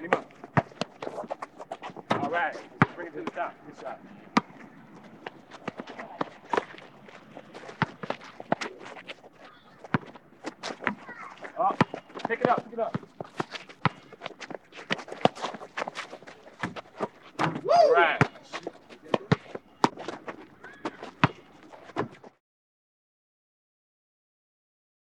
him up. All right. Bring it to the top. Good shot. Oh, pick it up.